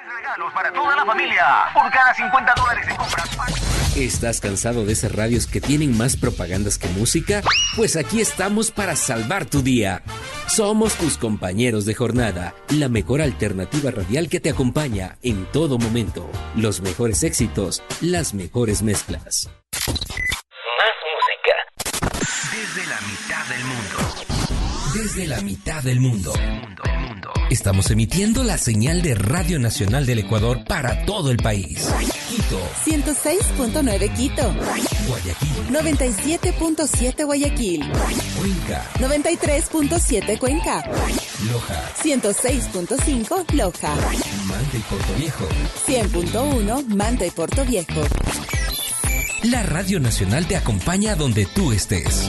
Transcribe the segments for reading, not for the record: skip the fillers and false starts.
Regalos para toda la familia. Por cada $50 en compras. ¿Estás cansado de esas radios que tienen más propagandas que música? Pues aquí estamos para salvar tu día. Somos tus compañeros de jornada, la mejor alternativa radial que te acompaña en todo momento. Los mejores éxitos, las mejores mezclas. Más música. Desde la mitad del mundo. Desde la mitad del mundo. Estamos emitiendo la señal de Radio Nacional del Ecuador para todo el país. Quito 106.9 Quito. Guayaquil 97.7 Guayaquil. Cuenca 93.7 Cuenca. Loja 106.5 Loja. Manta y Portoviejo 100.1 Manta y Portoviejo. La Radio Nacional te acompaña donde tú estés.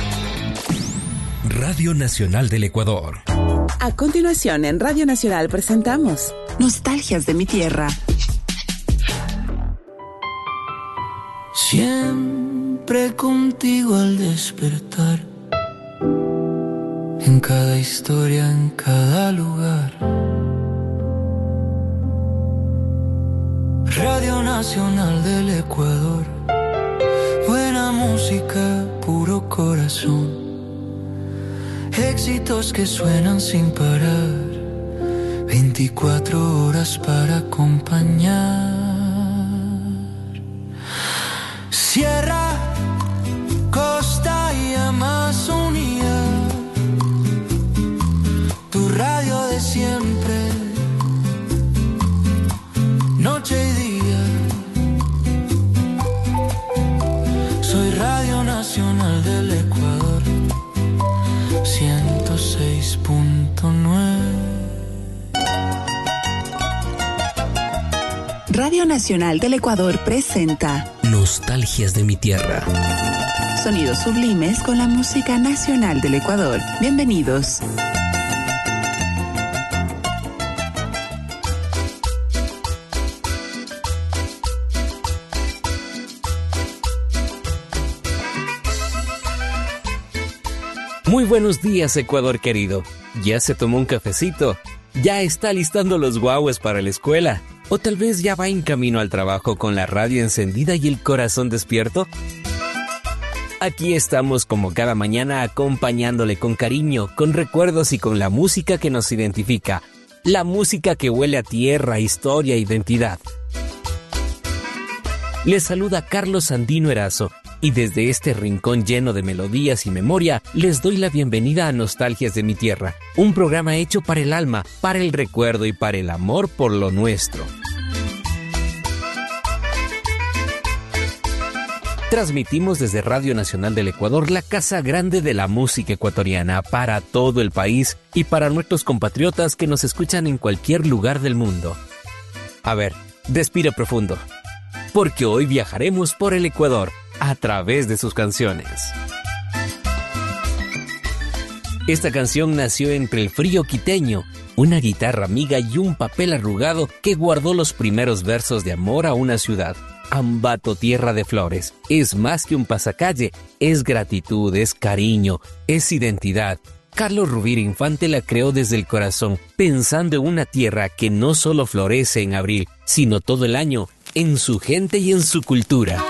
Radio Nacional del Ecuador. A continuación en Radio Nacional presentamos Nostalgias de mi tierra. Siempre contigo al despertar, en cada historia, en cada lugar. Radio Nacional del Ecuador, buena música, puro corazón. Éxitos que suenan sin parar, 24 horas para acompañar. Sierra, costa y Amazonía, tu radio de siempre, noche y día. Soy Radio Nacional del Ecuador, 106.9. Radio Nacional del Ecuador presenta Nostalgias de mi tierra. Sonidos sublimes con la música nacional del Ecuador. Bienvenidos. Muy buenos días, Ecuador querido. ¿Ya se tomó un cafecito? ¿Ya está listando los guaguas para la escuela? ¿O tal vez ya va en camino al trabajo con la radio encendida y el corazón despierto? Aquí estamos como cada mañana acompañándole con cariño, con recuerdos y con la música que nos identifica. La música que huele a tierra, historia e identidad. Les saluda Carlos Sandino Erazo. Y desde este rincón lleno de melodías y memoria, les doy la bienvenida a Nostalgias de mi Tierra, un programa hecho para el alma, para el recuerdo y para el amor por lo nuestro. Transmitimos desde Radio Nacional del Ecuador, la casa grande de la música ecuatoriana, para todo el país y para nuestros compatriotas que nos escuchan en cualquier lugar del mundo. A ver, respire profundo, porque hoy viajaremos por el Ecuador, a través de sus canciones. Esta canción nació entre el frío quiteño, una guitarra amiga y un papel arrugado que guardó los primeros versos de amor a una ciudad. Ambato, tierra de flores, es más que un pasacalle, es gratitud, es cariño, es identidad. Carlos Rubira Infante la creó desde el corazón, pensando en una tierra que no solo florece en abril, sino todo el año, en su gente y en su cultura.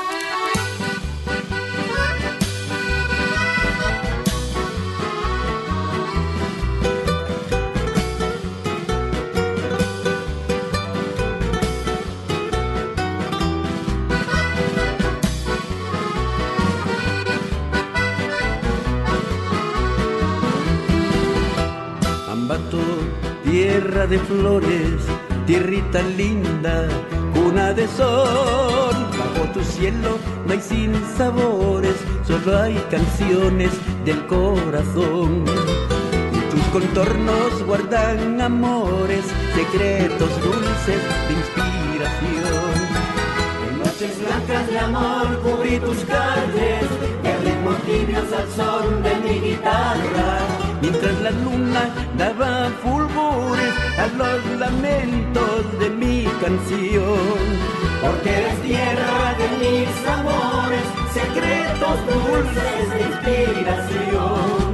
Tierra de flores, tierrita linda, cuna de sol. Bajo tu cielo no hay sinsabores, solo hay canciones del corazón. Y tus contornos guardan amores, secretos dulces de inspiración. En noches blancas de amor cubrí tus calles, de ritmos tibios al son de mi guitarra. Mientras la luna daba fulgores a los lamentos de mi canción. Porque eres tierra de mis amores, secretos dulces de inspiración.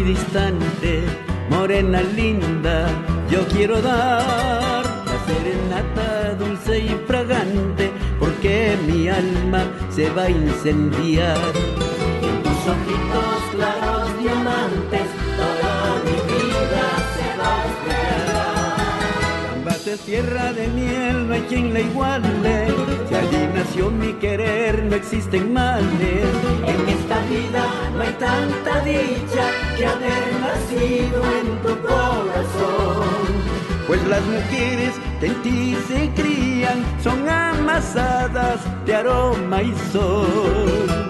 distante, morena linda, yo quiero dar la serenata dulce y fragante, porque mi alma se va a incendiar. En tus ojitos claros diamantes, toda mi vida se va a estrellar. Ambato es tierra de miel, no hay quien la iguale, si allí nació mi querer, no existen males. En esta vida no hay tanta dicha que haber nacido en tu corazón, pues las mujeres que en ti se crían son amasadas de aroma y sol.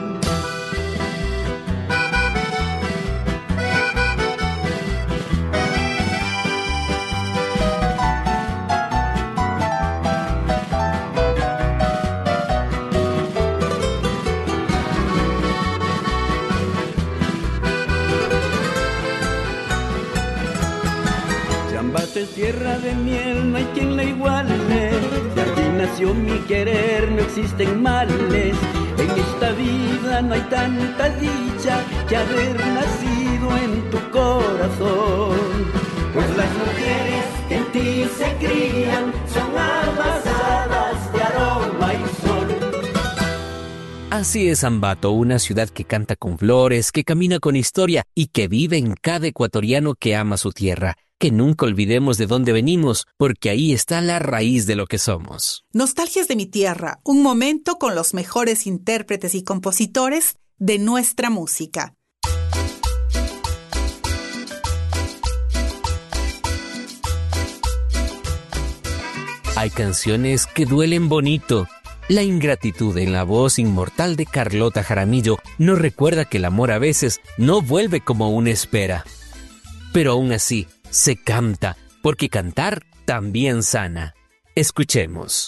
Es tierra de miel, no hay quien la iguale, si aquí nació mi querer, no existen males. En esta vida no hay tanta dicha que haber nacido en tu corazón, pues las mujeres que en ti se crían son amasadas de aroma y sol. Así es Ambato, una ciudad que canta con flores, que camina con historia y que vive en cada ecuatoriano que ama su tierra. Que nunca olvidemos de dónde venimos, porque ahí está la raíz de lo que somos. Nostalgias de mi tierra, un momento con los mejores intérpretes y compositores de nuestra música. Hay canciones que duelen bonito. La ingratitud en la voz inmortal de Carlota Jaramillo nos recuerda que el amor a veces no vuelve como uno espera. Pero aún así, se canta, porque cantar también sana. Escuchemos.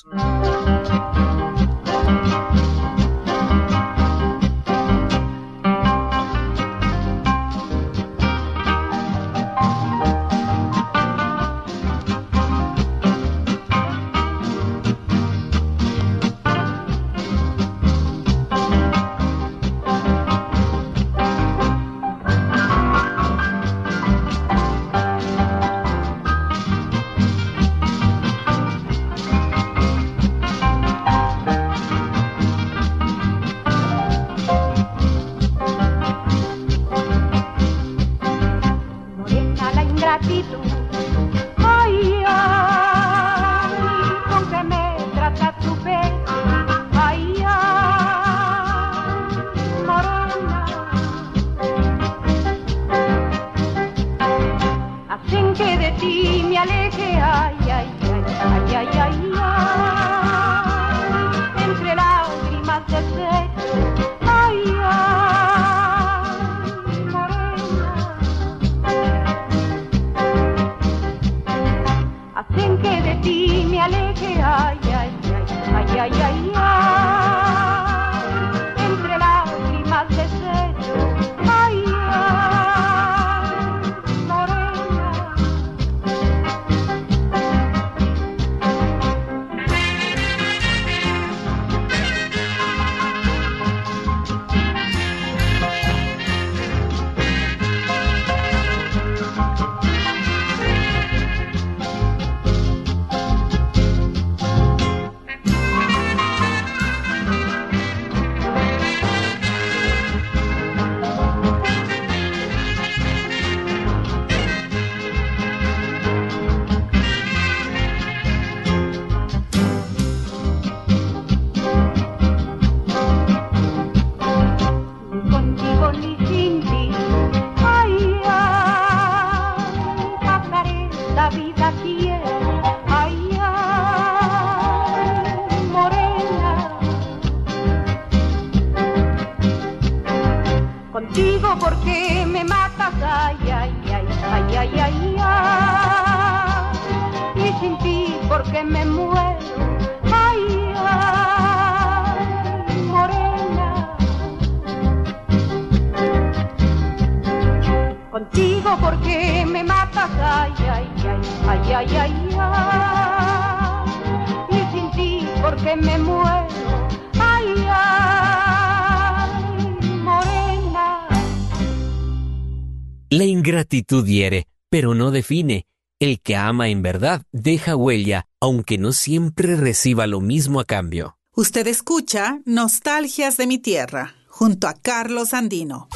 La ingratitud hiere, pero no define. El que ama en verdad deja huella, aunque no siempre reciba lo mismo a cambio. Usted escucha Nostalgias de mi tierra, junto a Carlos Andino.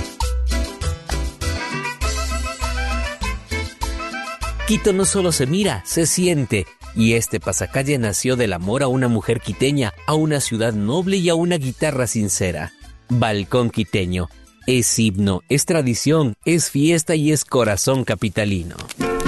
Quito no solo se mira, se siente. Y este pasacalle nació del amor a una mujer quiteña, a una ciudad noble y a una guitarra sincera. Balcón quiteño. Es himno, es tradición, es fiesta y es corazón capitalino.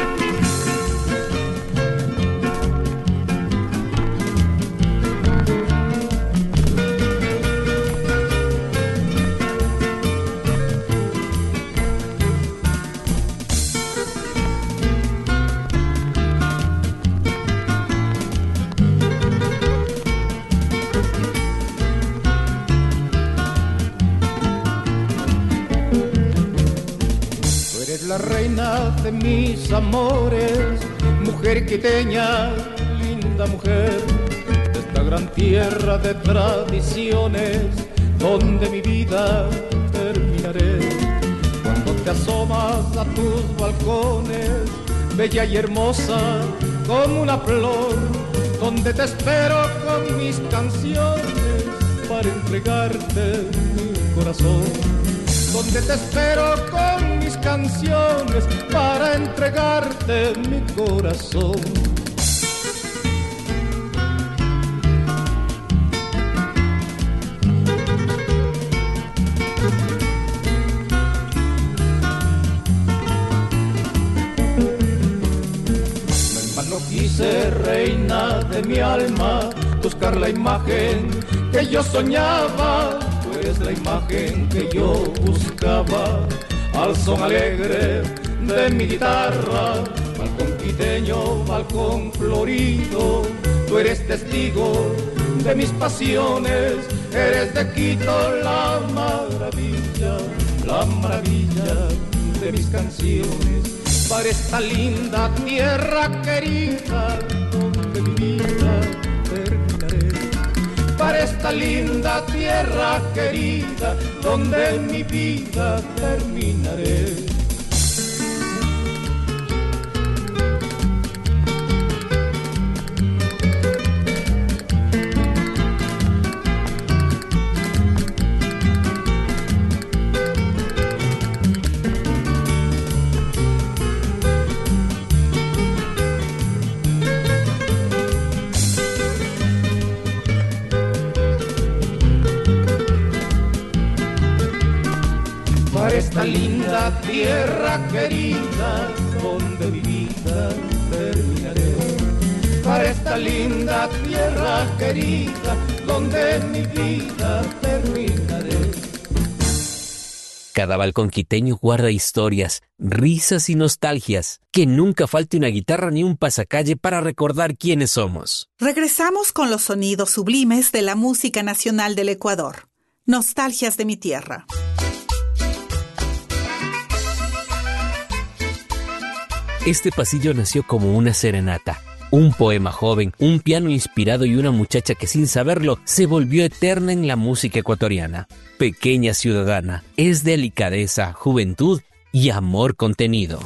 La reina de mis amores, mujer quiteña, linda mujer, de esta gran tierra de tradiciones, donde mi vida terminaré. Cuando te asomas a tus balcones, bella y hermosa como una flor, donde te espero con mis canciones para entregarte mi corazón. Donde te espero con mis canciones para entregarte mi corazón. En vano quise, reina de mi alma, buscar la imagen que yo soñaba. Es la imagen que yo buscaba, al son alegre de mi guitarra, balcón quiteño, balcón florido. Tú eres testigo de mis pasiones, eres de Quito la maravilla de mis canciones. Para esta linda tierra querida, donde mi vida terminaré. Para esta linda tierra querida, donde mi vida terminaré. Esta linda tierra querida, donde mi vida terminaré. Para esta linda tierra querida, donde mi vida terminaré. Cada balcón quiteño guarda historias, risas y nostalgias. Que nunca falte una guitarra ni un pasacalle para recordar quiénes somos. Regresamos con los sonidos sublimes de la música nacional del Ecuador. Nostalgias de mi tierra. Este pasillo nació como una serenata, un poema joven, un piano inspirado y una muchacha que sin saberlo se volvió eterna en la música ecuatoriana. Pequeña ciudadana, es delicadeza, juventud y amor contenido.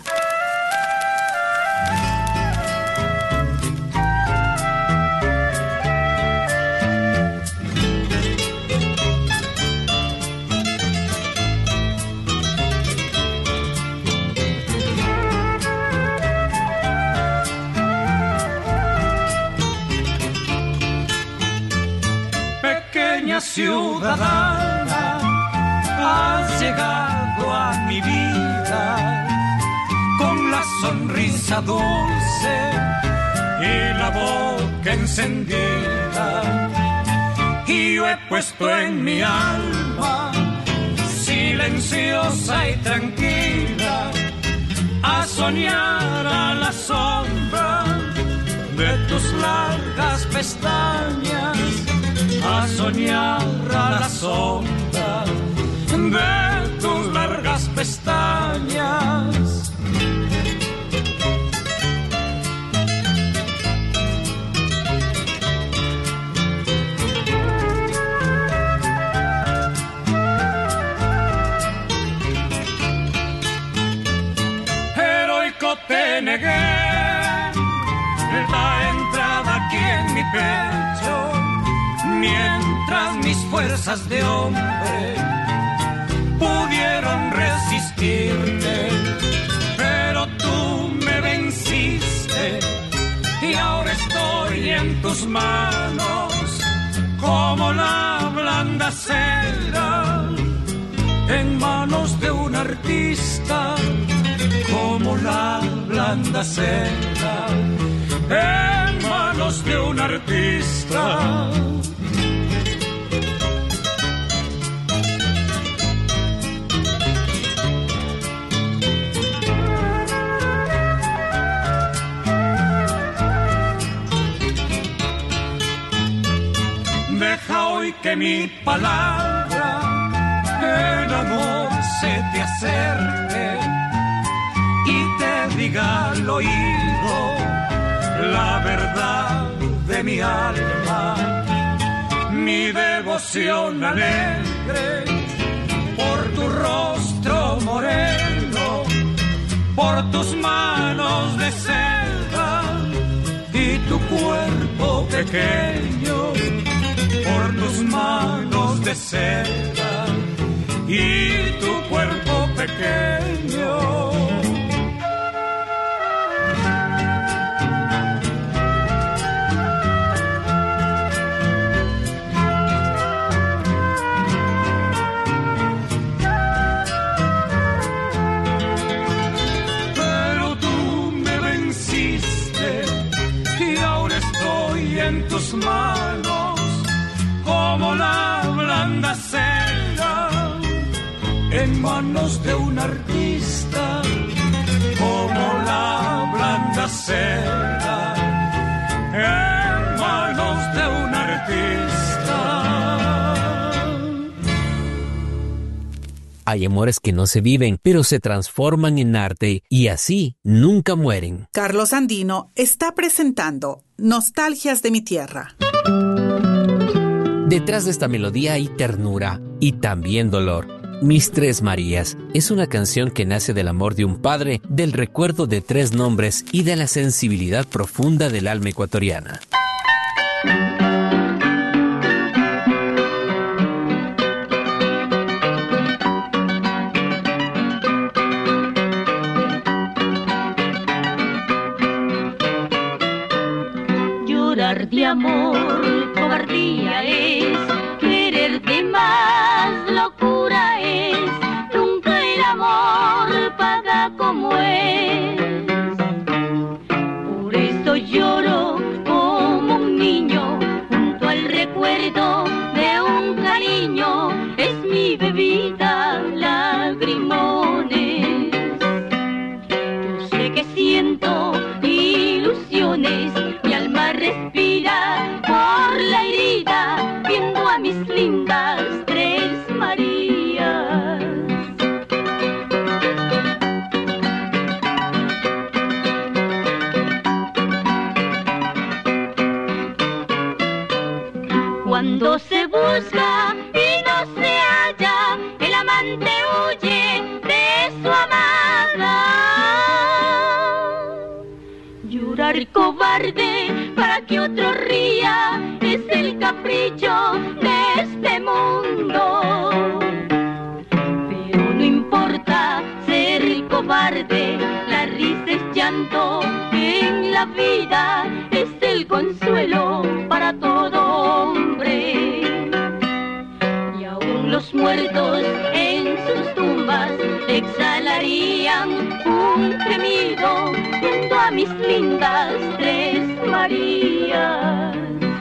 Ciudadana, has llegado a mi vida con la sonrisa dulce y la boca encendida, y yo he puesto en mi alma silenciosa y tranquila a soñar a la sombra de tus largas pestañas, a soñar a la sombra de tus largas pestañas. fuerzas de hombre pudieron resistirte, pero tú me venciste y ahora estoy en tus manos como la blanda cera en manos de un artista, como la blanda cera en manos de un artista. Deja hoy que mi palabra en amor se te acerque y te diga al oído la verdad de mi alma, mi devoción alegre por tu rostro moreno, por tus manos de seda y tu cuerpo pequeño, por tus manos de seda y tu cuerpo pequeño. Pero tú me venciste y ahora estoy en tus manos como la blanda cera en manos de un artista, como la blanda cera en manos de un artista. Hay amores que no se viven, pero se transforman en arte y así nunca mueren. Carlos Andino está presentando Nostalgias de mi tierra. Detrás de esta melodía hay ternura y también dolor. Mis Tres Marías es una canción que nace del amor de un padre, del recuerdo de tres nombres y de la sensibilidad profunda del alma ecuatoriana. Llorar de amor, cobardía es, quererte más, locura es, nunca el amor paga como es. Por eso lloro como un niño, junto al recuerdo de un cariño, es mi bebida, lagrimones. Yo sé que siento ilusiones, mi alma respira por la herida, viendo a mis lindas Tres Marías. Cuando se busca y no se halla, el amante huye de su amada. Llorar cobarde para que otro ría es el capricho de este mundo. Pero no importa ser cobarde, la risa es llanto, en la vida es el consuelo para todo hombre. Y aún los muertos en sus tumbas exhalarían un gemido junto a mis lindas Tres Marías.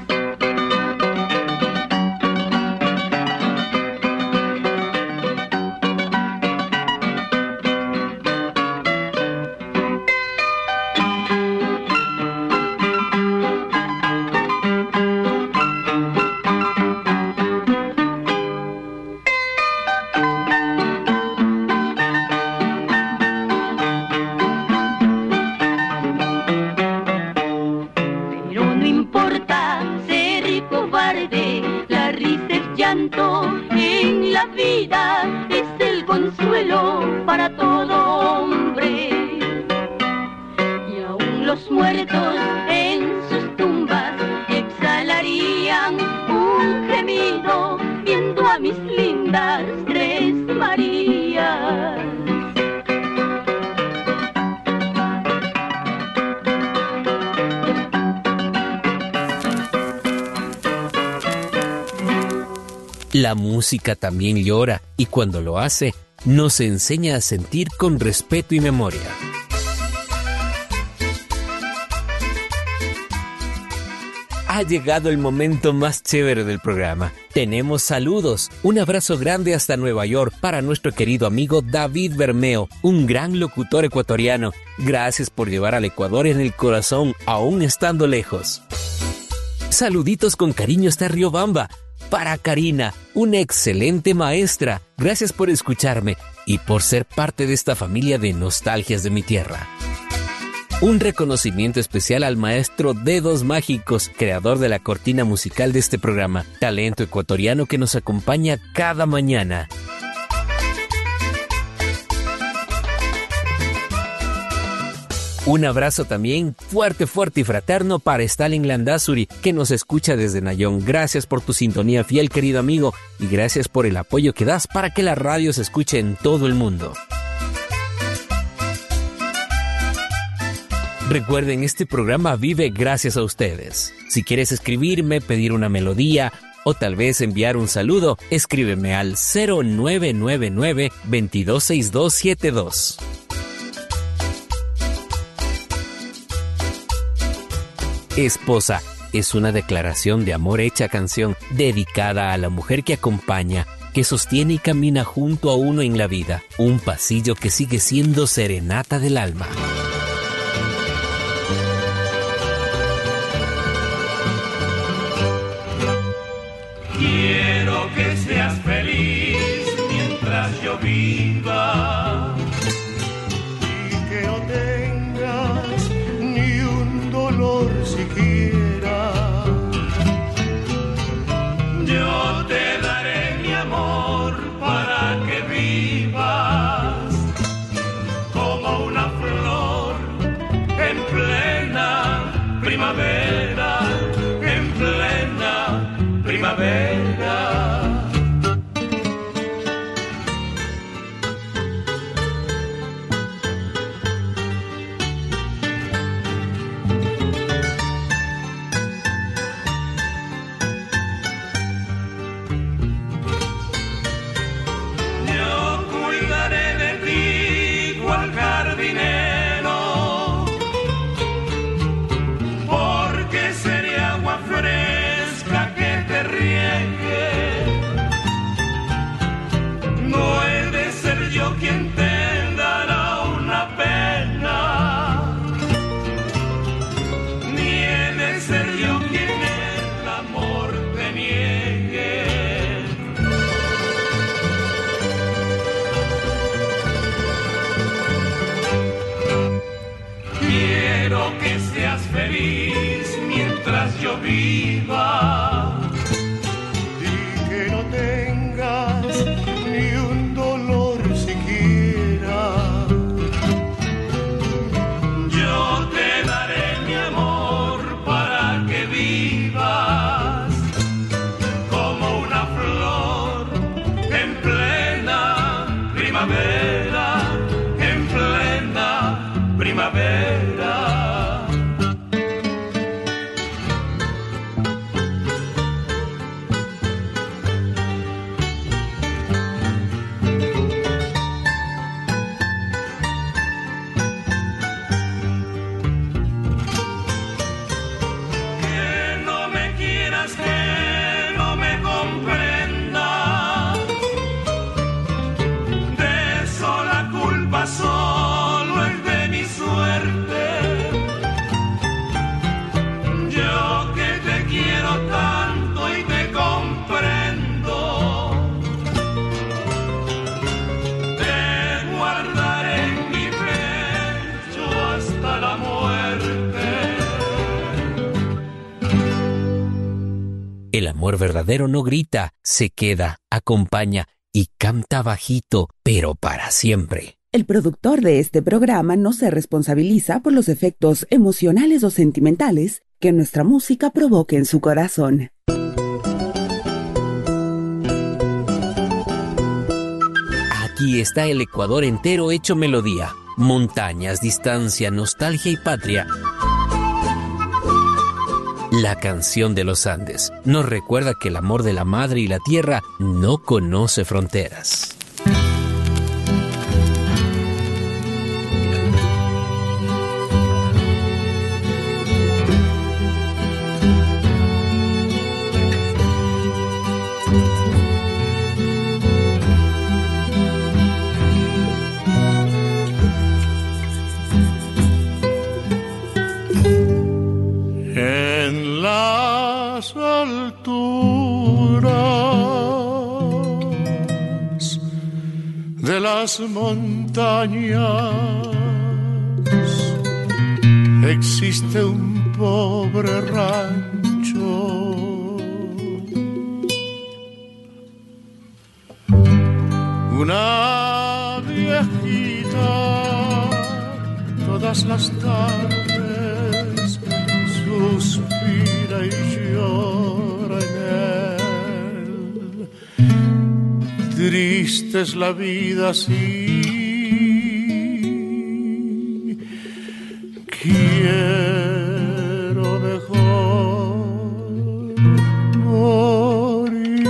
En la vida es el consuelo para todo hombre. Y aún los muertos en sus tumbas exhalarían un gemido bien lindas Tres Marías. La música también llora y cuando lo hace, nos enseña a sentir con respeto y memoria. Ha llegado el momento más chévere del programa. Tenemos saludos. Un abrazo grande hasta Nueva York para nuestro querido amigo David Bermeo, un gran locutor ecuatoriano. Gracias por llevar al Ecuador en el corazón, aún estando lejos. Saluditos con cariño hasta Riobamba. Para Karina, una excelente maestra. Gracias por escucharme y por ser parte de esta familia de nostalgias de mi tierra. Un reconocimiento especial al maestro Dedos Mágicos, creador de la cortina musical de este programa, talento ecuatoriano que nos acompaña cada mañana. Un abrazo también fuerte, fuerte y fraterno para Stalin Landazuri, que nos escucha desde Nayón. Gracias por tu sintonía fiel, querido amigo, y gracias por el apoyo que das para que la radio se escuche en todo el mundo. Recuerden, este programa vive gracias a ustedes. Si quieres escribirme, pedir una melodía o tal vez enviar un saludo, escríbeme al 0999-226272. Esposa es una declaración de amor hecha canción dedicada a la mujer que acompaña, que sostiene y camina junto a uno en la vida. Un pasillo que sigue siendo serenata del alma. Quiero que seas feliz mientras yo viva y que no tengas ni un dolor siquiera. Yo te daré mi amor para que vivas como una flor en plena primavera, en plena primavera. Yo cuidaré de ti, cual jardinero, porque seré agua fresca que te riegue. No he de ser yo quien te dará una pena, ni he de ser yo quien el amor te niegue. Quiero que seas feliz mientras yo viva y que no tengas ni un dolor siquiera. Yo te daré mi amor para que vivas como una flor en plena primavera, en plena primavera. Solo es de mi suerte. Yo que te quiero tanto y te comprendo, te guardaré en mi pecho hasta la muerte. El amor verdadero no grita, se queda, acompaña y canta bajito, pero para siempre. El productor de este programa no se responsabiliza por los efectos emocionales o sentimentales que nuestra música provoque en su corazón. Aquí está el Ecuador entero hecho melodía. Montañas, distancia, nostalgia y patria. La canción de los Andes nos recuerda que el amor de la madre y la tierra no conoce fronteras. En las alturas de las montañas existe un pobre rancho. Una viejita todas las tardes suspira y llora en él. Triste es la vida así. Quiero mejor morir.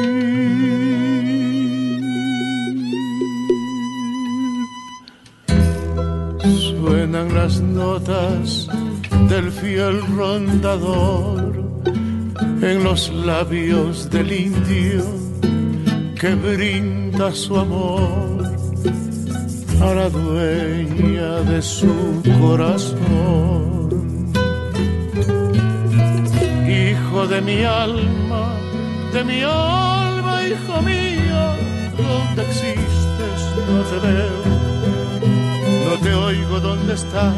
Suenan las notas del fiel rondador en los labios del indio que brinda su amor a la dueña de su corazón. Hijo de mi alma, hijo mío, ¿dónde existes? No te veo, no te oigo, ¿dónde estás?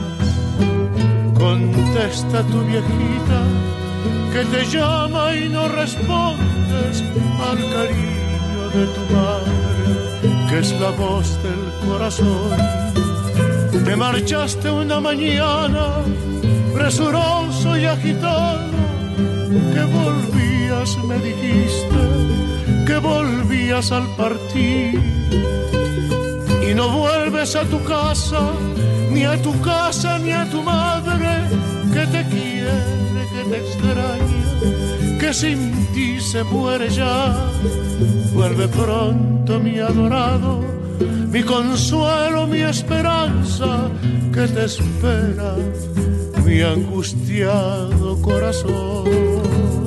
Contesta tu viejita que te llama y no respondes al cariño de tu madre, que es la voz del corazón. Te marchaste una mañana, presuroso y agitado, que volvías, me dijiste, que volvías al partir. Y no vuelves a tu casa, ni a tu casa, ni a tu madre, que te quiere, que te extraña, que sin ti se muere ya. Vuelve pronto, mi adorado, mi consuelo, mi esperanza, que te espera mi angustiado corazón.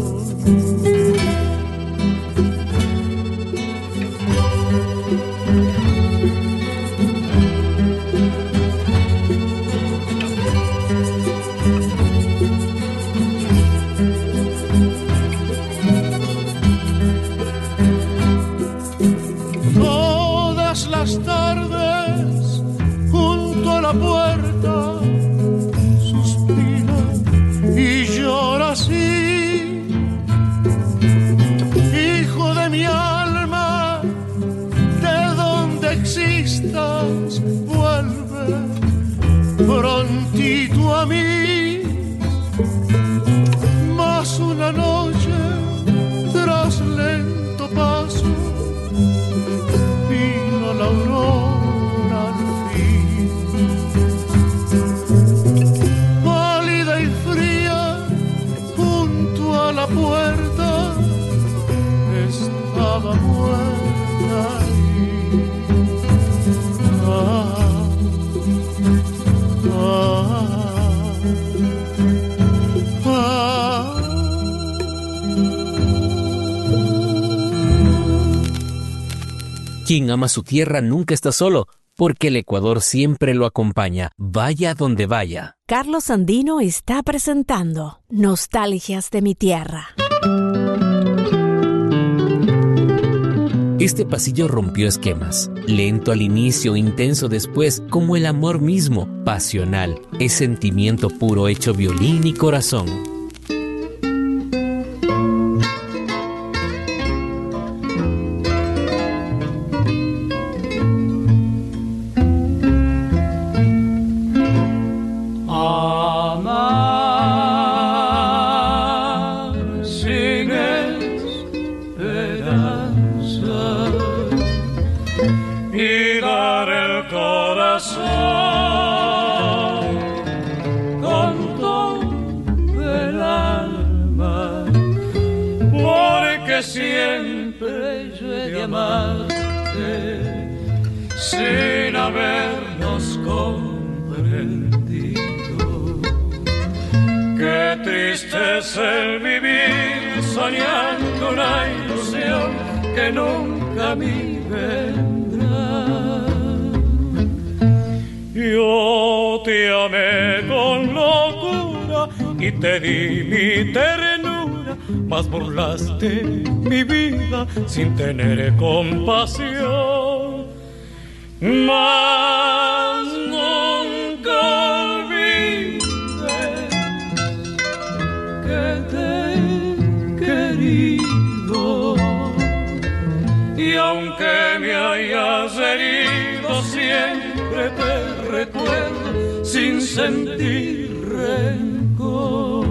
Tardes junto a la puerta suspira y llora así. Hijo de mi alma, de donde existas, vuelve prontito a mí. Más una noche tras lento paso la aurora al fin, pálida y fría, junto a la puerta estaba muerta ahí. Quien ama su tierra nunca está solo, porque el Ecuador siempre lo acompaña, vaya donde vaya. Carlos Sandino está presentando Nostalgias de mi tierra. Este pasillo rompió esquemas. Lento al inicio, intenso después, como el amor mismo, pasional. Es sentimiento puro hecho violín y corazón. Y que siempre yo he de amarte sin habernos comprendido. Qué triste es el vivir soñando una ilusión que nunca a mí vendrá. Yo te amé con locura y te di mi ternura, mas burlaste mi vida sin tener compasión. Mas nunca olvides que te he querido, y aunque me hayas herido siempre te recuerdo sin sentir rencor.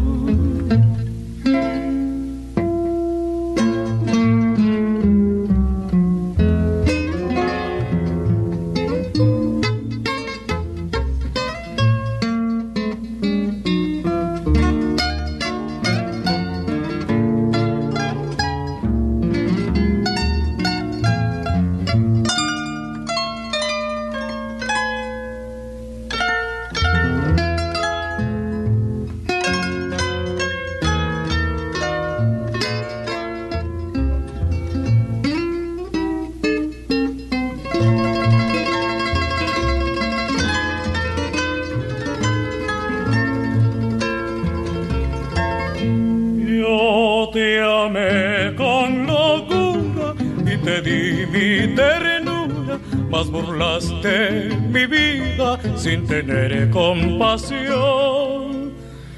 Mas burlaste mi vida sin tener compasión.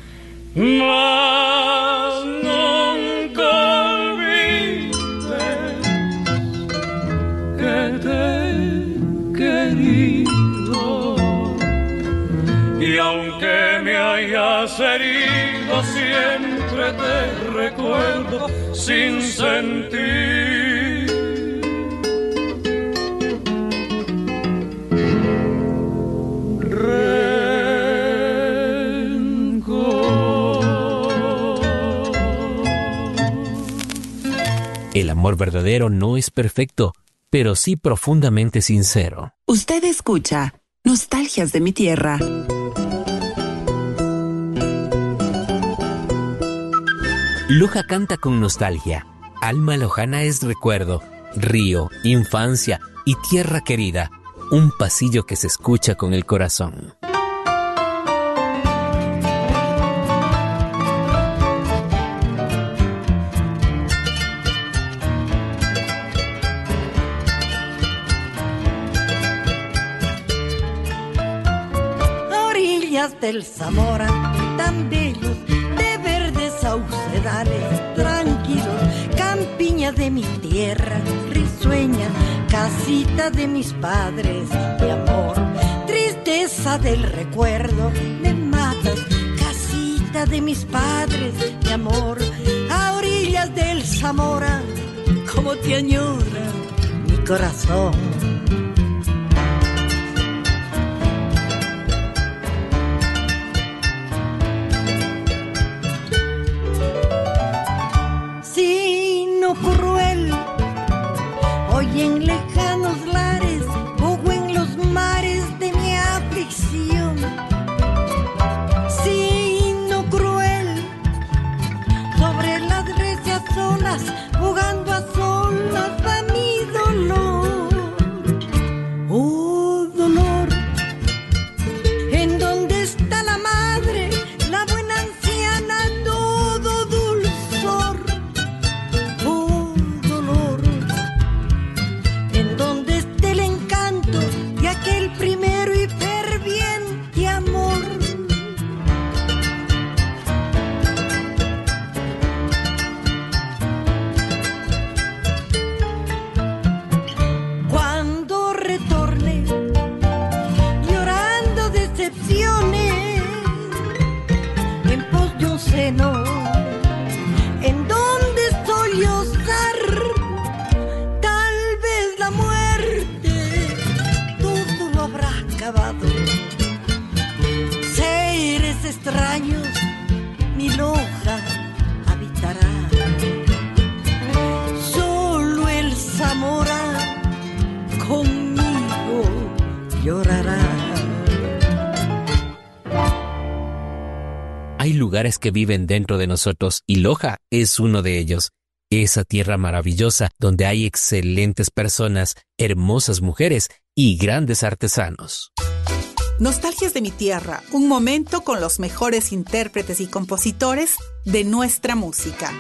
Mas nunca olvides que te he querido, y aunque me hayas herido siempre te recuerdo sin sentir El amor verdadero no es perfecto, pero sí profundamente sincero. Usted escucha Nostalgias de mi tierra. Loja canta con nostalgia. Alma lojana es recuerdo, río, infancia y tierra querida. Un pasillo que se escucha con el corazón. Del Zamora, tan bellos, de verdes saucedales, tranquilos, campiña de mi tierra, risueña, casita de mis padres, mi amor, tristeza del recuerdo, me matas, casita de mis padres, mi amor, a orillas del Zamora, como te añora mi corazón. Cruel, hoy en lejanos lares, jugo en los mares de mi aflicción. Sino cruel, sobre las recias olas, jugando a solas a mi dolor. Oh, dolor, ¿en dónde está la madre, la buena anciana, todo dulzor? Aquel primero y ferviente amor. Cuando retorne, llorando decepciones, en pos de un seno, en donde sollozar, tal vez la muerte habrá acabado. Seres extraños mi Loja habitará. lugares que viven dentro de nosotros y Loja es uno de ellos. Esa tierra maravillosa donde hay excelentes personas, hermosas mujeres y grandes artesanos. Nostalgias de mi tierra, un momento con los mejores intérpretes y compositores de nuestra música.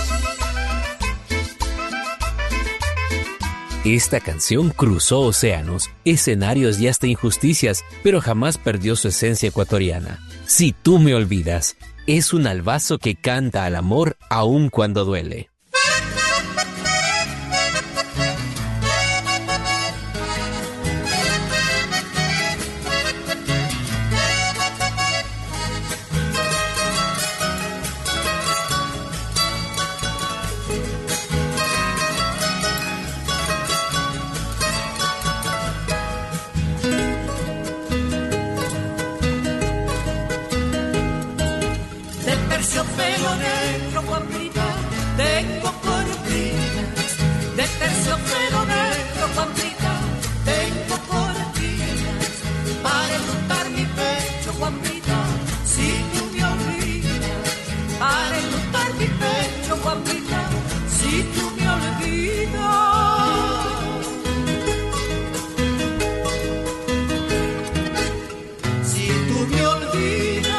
Esta canción cruzó océanos, escenarios y hasta injusticias, pero jamás perdió su esencia ecuatoriana. Si tú me olvidas, es un albazo que canta al amor aun cuando duele. Terciopelo negro, Juanita, tengo cortinas. De terciopelo negro, Juanita, tengo cortinas. Para enlutar mi pecho, Juanita, si tú me olvidas. Para enlutar mi pecho, Juanita, si tú me olvidas. Si tú me olvidas.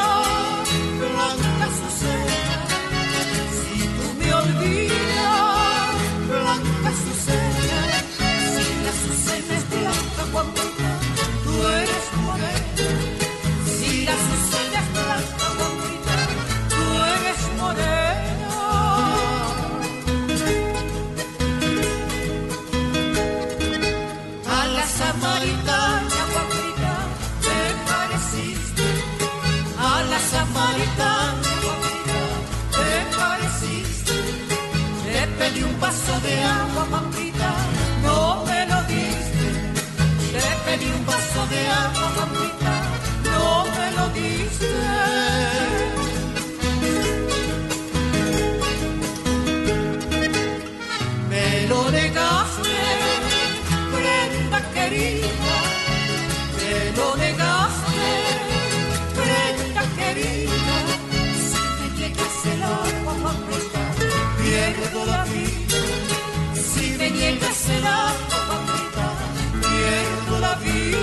Un vaso de agua, Pampita, no me lo diste. Te pedí un vaso de agua, Pampita, no me lo diste. Me lo negaste, prenda querida. Me lo negaste, prenda querida. Si me llegas el agua, Pampita, pierdo la vida. Si me niegas el agua, Pampita, pierdo la vida.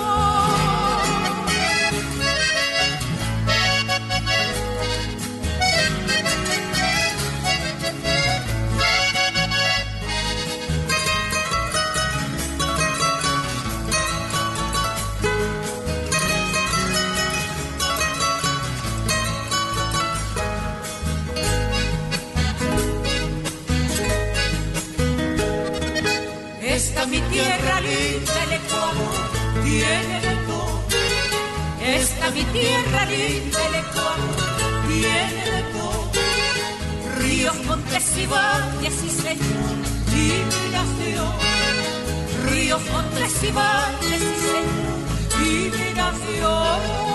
Esta mi tierra linda, el Ecuador, tiene de todo. Esta mi tierra linda, el Ecuador, tiene de todo. Ríos, montes y valles, sí señor, y miras de oro. Ríos, montes y valles, sí señor, y miras de oro.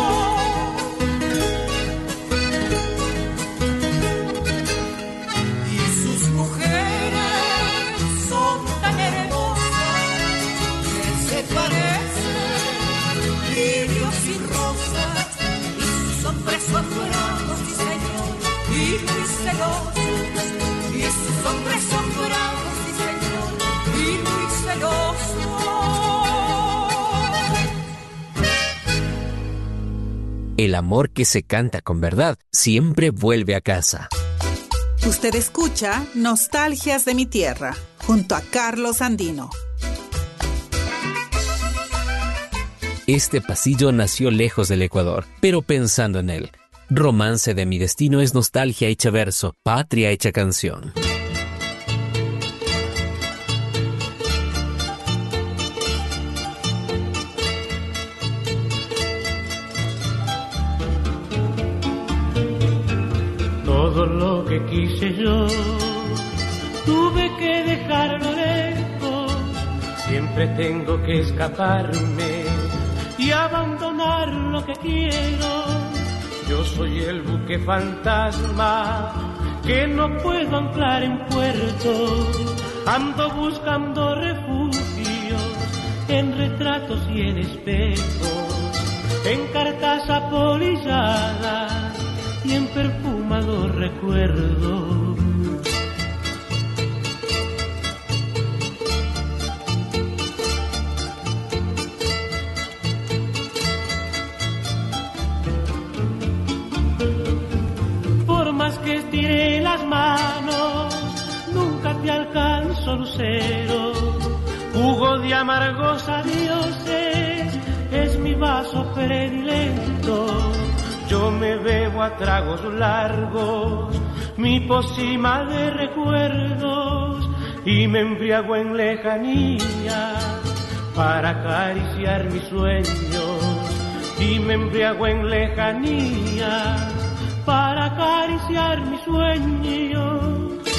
Y sus hombres son bravos, sí señor, y muy celosos. El amor que se canta con verdad siempre vuelve a casa. Usted escucha Nostalgias de mi tierra, junto a Carlos Andino. Este pasillo nació lejos del Ecuador, pero pensando en él. Romance de mi destino es nostalgia hecha verso, patria hecha canción. Todo lo que quise yo, tuve que dejarlo lejos. Siempre tengo que escaparme y abandonar lo que quiero. Yo soy el buque fantasma que no puedo anclar en puerto. Ando buscando refugios en retratos y en espejos, en cartas apolilladas y en perfumados recuerdos. Por más que estire las manos, nunca te alcanzo, lucero. Jugo de amargos adioses es mi vaso predilecto. Yo me bebo a tragos largos mi pócima de recuerdos y me embriago en lejanía para acariciar mis sueños. Y me embriago en lejanía para acariciar mis sueños.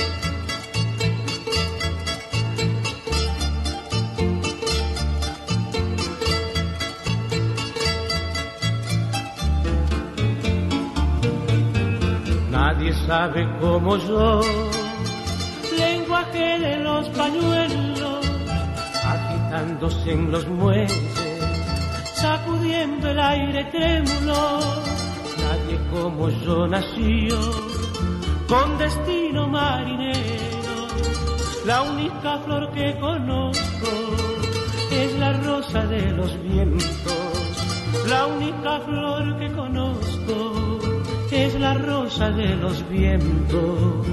Nadie sabe cómo yo, lenguaje de los pañuelos, agitándose en los muelles, sacudiendo el aire trémulo. Nadie como yo nació, con destino marinero. La única flor que conozco es la rosa de los vientos. La única flor que conozco es la rosa de los vientos.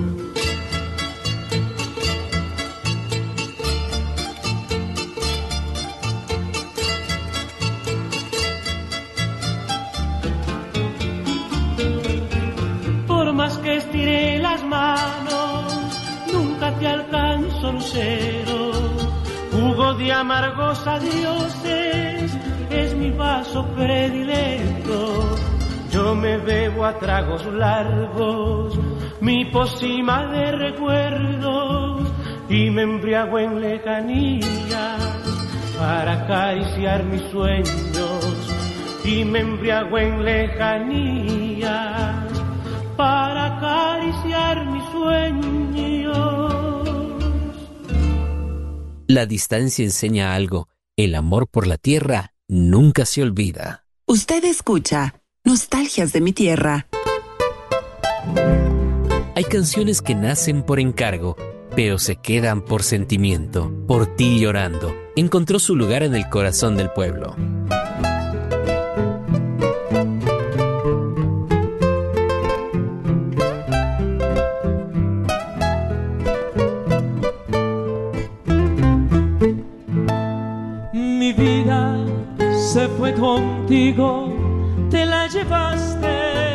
Por más que estire las manos, nunca te alcanzo, lucero. Jugo de amargos adioses es mi vaso predilecto. Yo me bebo a tragos largos mi pócima de recuerdos y me embriago en lejanía para acariciar mis sueños. Y me embriago en lejanía para acariciar mis sueños. La distancia enseña algo. El amor por la tierra nunca se olvida. Usted escucha Nostalgias de mi tierra. Hay canciones que nacen por encargo, pero se quedan por sentimiento. Por ti llorando, encontró su lugar en el corazón del pueblo. Mi vida se fue contigo, te la llevaste,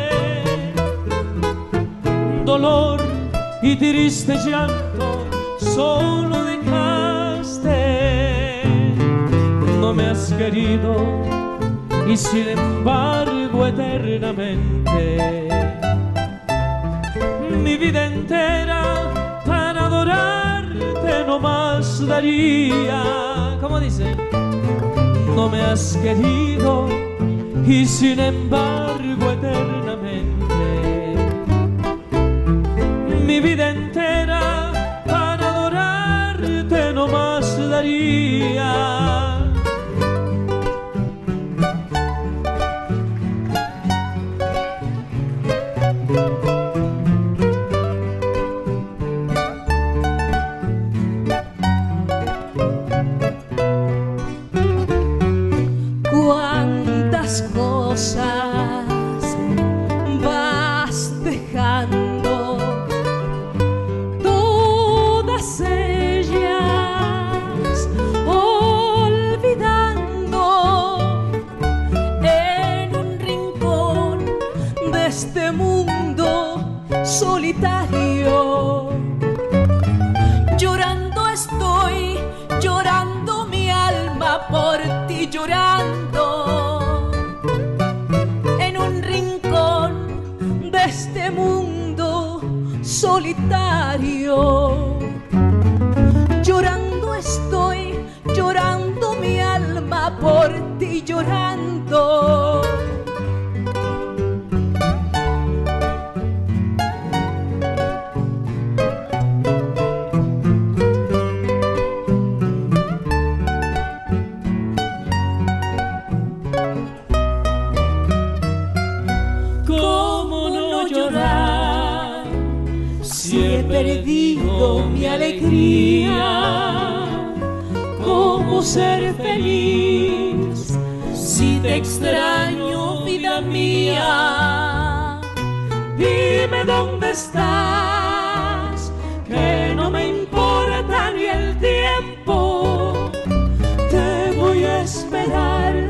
dolor y triste llanto solo dejaste. No me has querido y sin embargo eternamente mi vida entera para adorarte no más daría. ¿Cómo dice? No me has querido y sin embargo eternamente mi vida entera para adorarte no más daría. Cuántas cosas vas dejando, todas ellas olvidando en un rincón de este mundo solitario. Llorando estoy, llorando mi alma por ti, llorando en un rincón de este mundo solitario. Llorando estoy, llorando mi alma por ti, llorando. perdido mi alegría. ¿Cómo ser feliz si te extraño, vida mía? Dime dónde estás, que no me importa ni el tiempo. Te voy a esperar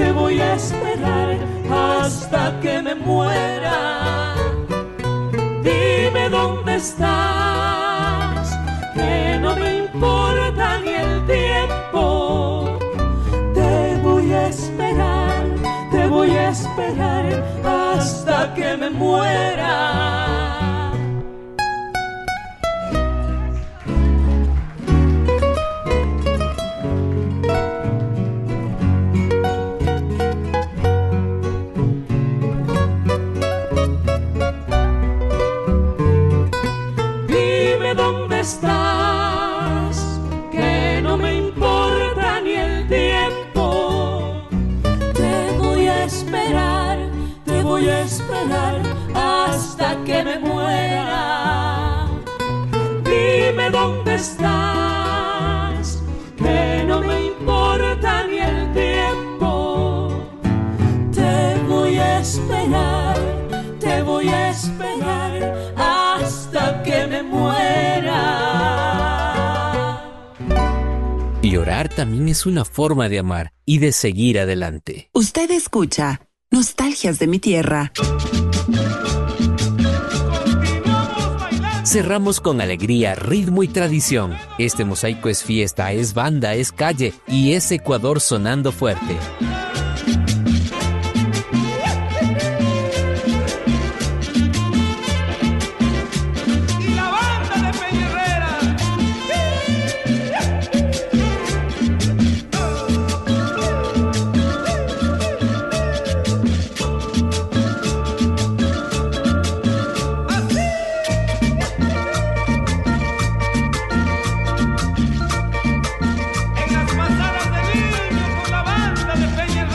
hasta que me muera. Dime dónde estás, que no me importa ni el tiempo. Te voy a esperar hasta que me muera. Dime dónde estás, que no me importa ni el tiempo. Te voy a esperar hasta que me muera. Dime dónde estás, que no me importa ni el tiempo. Te voy a esperar hasta que me muera. Llorar también es una forma de amar y de seguir adelante. Usted escucha Nostalgias de mi Tierra. Cerramos con alegría, ritmo y tradición. Este mosaico es fiesta, es banda, es calle y es Ecuador sonando fuerte. En las pasadas de niño con la banda de Peña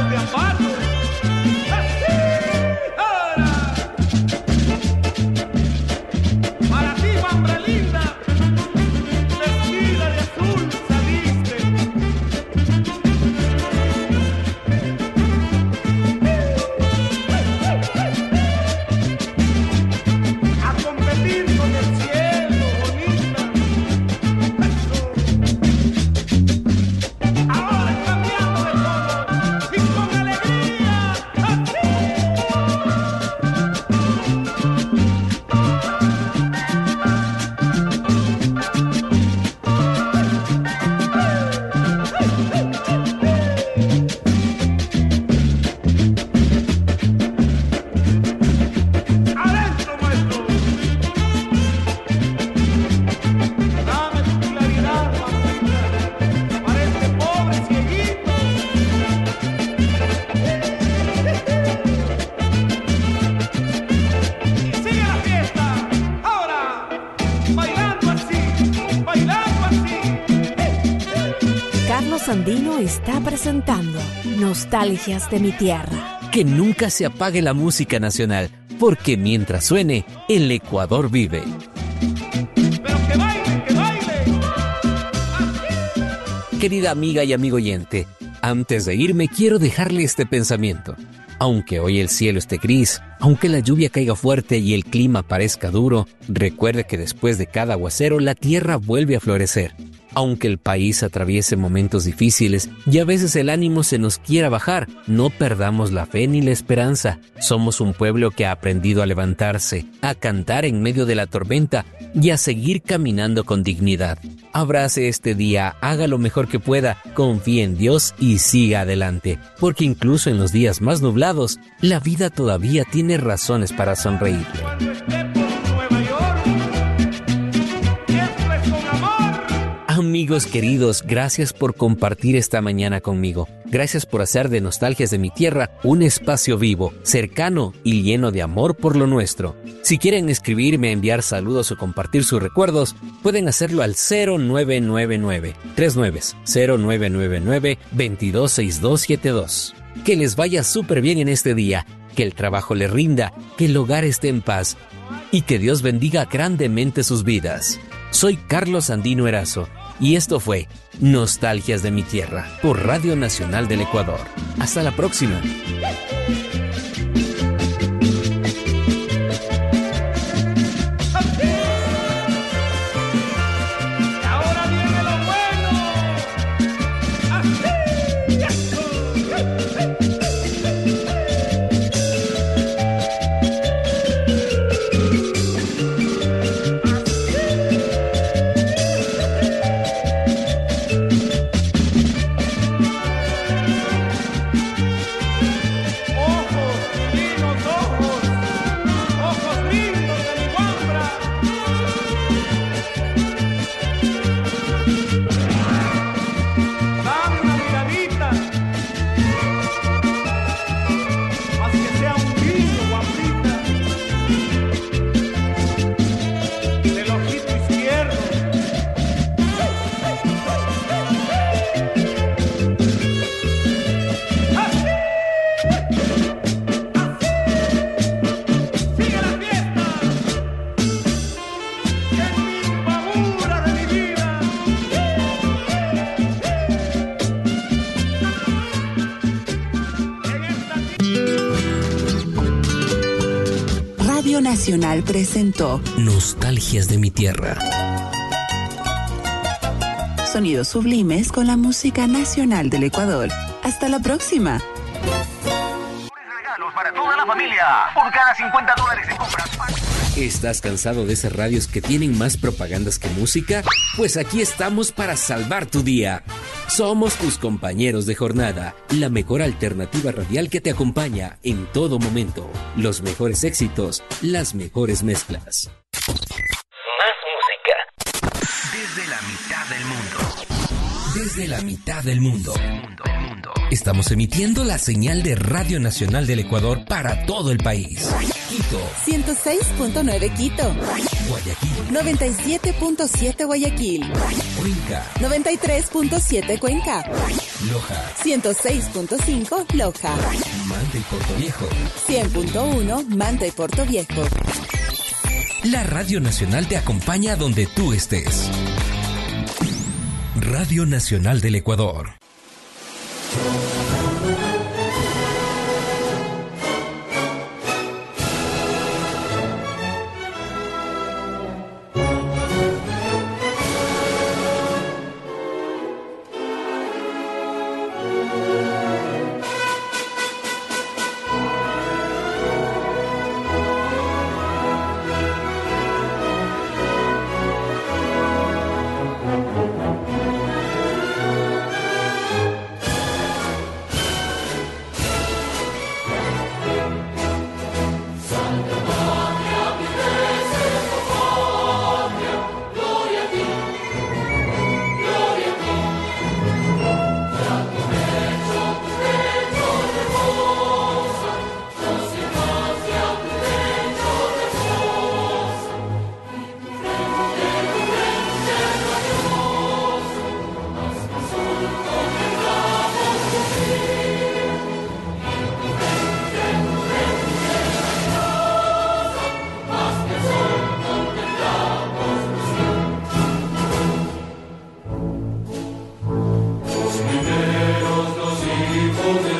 de Ambato. Para ti, Mambra linda, vestida de azul saliste. A competir con el cielo, bonita. Ahora cambiando de color y con alegría. Adentro, maestro. Dame tu claridad, mamita, para este pobre cieguito. Y sigue la fiesta. Ahora, bailando así, bailando así. Carlos Andino está presentando Nostalgias de mi tierra. Que nunca se apague la música nacional, porque mientras suene, el Ecuador vive. Pero que baile, que baile. Querida amiga y amigo oyente, antes de irme quiero dejarle este pensamiento. Aunque hoy el cielo esté gris, aunque la lluvia caiga fuerte y el clima parezca duro, recuerde que después de cada aguacero la tierra vuelve a florecer. Aunque el país atraviese momentos difíciles y a veces el ánimo se nos quiera bajar, no perdamos la fe ni la esperanza. Somos un pueblo que ha aprendido a levantarse, a cantar en medio de la tormenta y a seguir caminando con dignidad. Abrace este día, haga lo mejor que pueda, confíe en Dios y siga adelante, porque incluso en los días más nublados, la vida todavía tiene razones para sonreírle. Cuando esté por Nueva York, esto es con amor. Amigos queridos, gracias por compartir esta mañana conmigo. Gracias por hacer de Nostalgias de mi Tierra un espacio vivo, cercano y lleno de amor por lo nuestro. Si quieren escribirme, enviar saludos o compartir sus recuerdos, pueden hacerlo al 0999 226272. Que les vaya súper bien en este día, que el trabajo les rinda, que el hogar esté en paz y que Dios bendiga grandemente sus vidas. Soy Carlos Andino Erazo y esto fue Nostalgias de mi Tierra por Radio Nacional del Ecuador. Hasta la próxima. Ahora viene lo bueno. Radio Nacional presentó Nostalgias de mi Tierra. Sonidos sublimes con la música nacional del Ecuador. Hasta la próxima. Regalos para toda la familia. Por cada $50 en compras. ¿Estás cansado de esas radios que tienen más propagandas que música? Pues aquí estamos para salvar tu día. Somos tus compañeros de jornada, la mejor alternativa radial que te acompaña en todo momento. Los mejores éxitos, las mejores mezclas. Más música. Desde la mitad del mundo. Desde la mitad del mundo. Estamos emitiendo la señal de Radio Nacional del Ecuador para todo el país. Quito 106.9 Quito, Guayaquil 97.7 Guayaquil, Cuenca 93.7 Cuenca, Loja 106.5 Loja, Manta y Puerto Viejo 100.1 Manta y Puerto Viejo. La Radio Nacional te acompaña donde tú estés. Radio Nacional del Ecuador. Los mineros, los hijos de